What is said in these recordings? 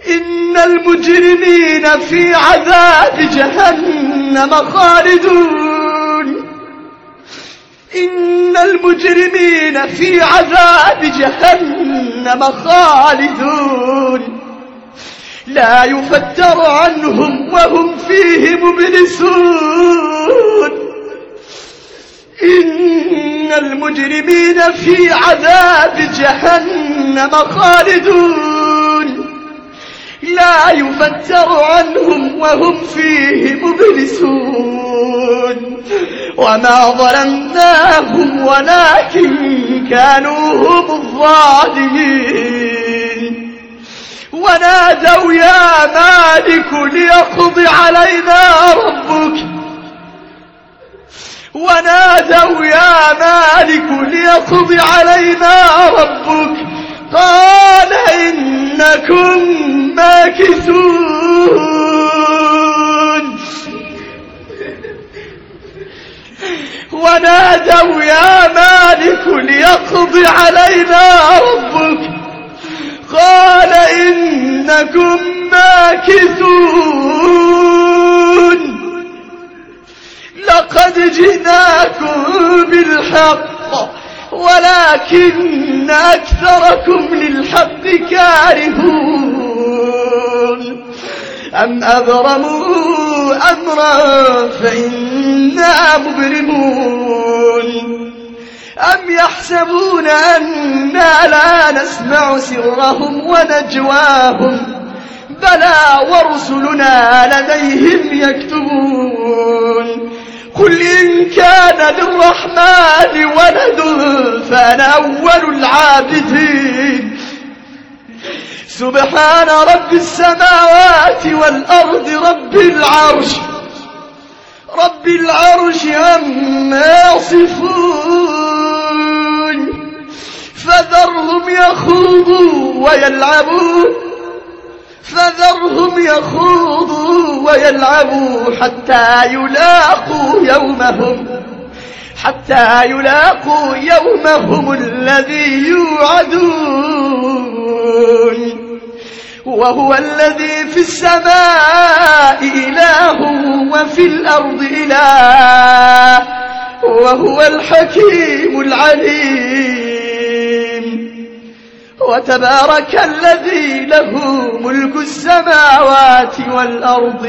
إن المجرمين في عذاب جهنم خالدون. إن المجرمين في عذاب جهنم خالدون لا يفتر عنهم وهم فيه مبلسون. إن المجرمين في عذاب جهنم خالدون لا يفتر عنهم وهم فيه مبلسون. وما ظلمناهم ولكن كانوا هم الظالمين. ونادوا يا مالك ليقض علينا ربك. ونادوا يا مالك ليقض علينا ربك. قال إنكم ماكثون. ونادوا يا مالك ليقض علينا ربك. قال إنكم ماكثون. لقد جئناكم بالحق ولكن أكثركم للحق كارهون. أم أبرموا أمرا فإنا مبرمون. أم يحسبون أنا لا نسمع سرهم ونجواهم بلى ورسلنا لديهم يكتبون. قل إن كان للرحمن ولد فأنا أول العابدين. سبحان رب السماوات والأرض رب العرش عما يصفون. فذرهم يخوضوا ويلعبوا حتى يلاقوا يومهم الذي يوعدون. وهو الذي في السماء إله وفي الأرض إله وهو الحكيم العليم. وتبارك الذي له ملك السماوات والأرض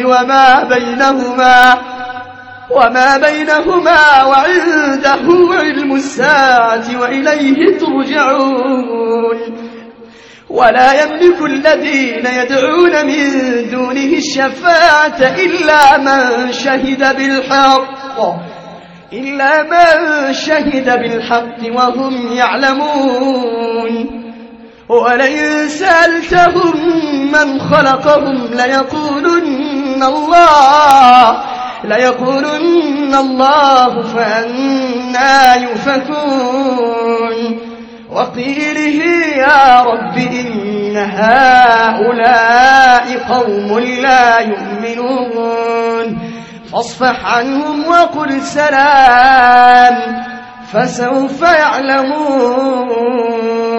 وما بينهما وعنده علم الساعة وإليه ترجعون. ولا يملك الذين يدعون من دونه الشفاعة إلا من شهد بالحق وهم يعلمون. ولئن سألتهم من خلقهم ليقولن الله فأنى يؤفكون. وقيله يا رب إن هؤلاء قوم لا يؤمنون فاصفح عنهم وقل سلام فسوف يعلمون.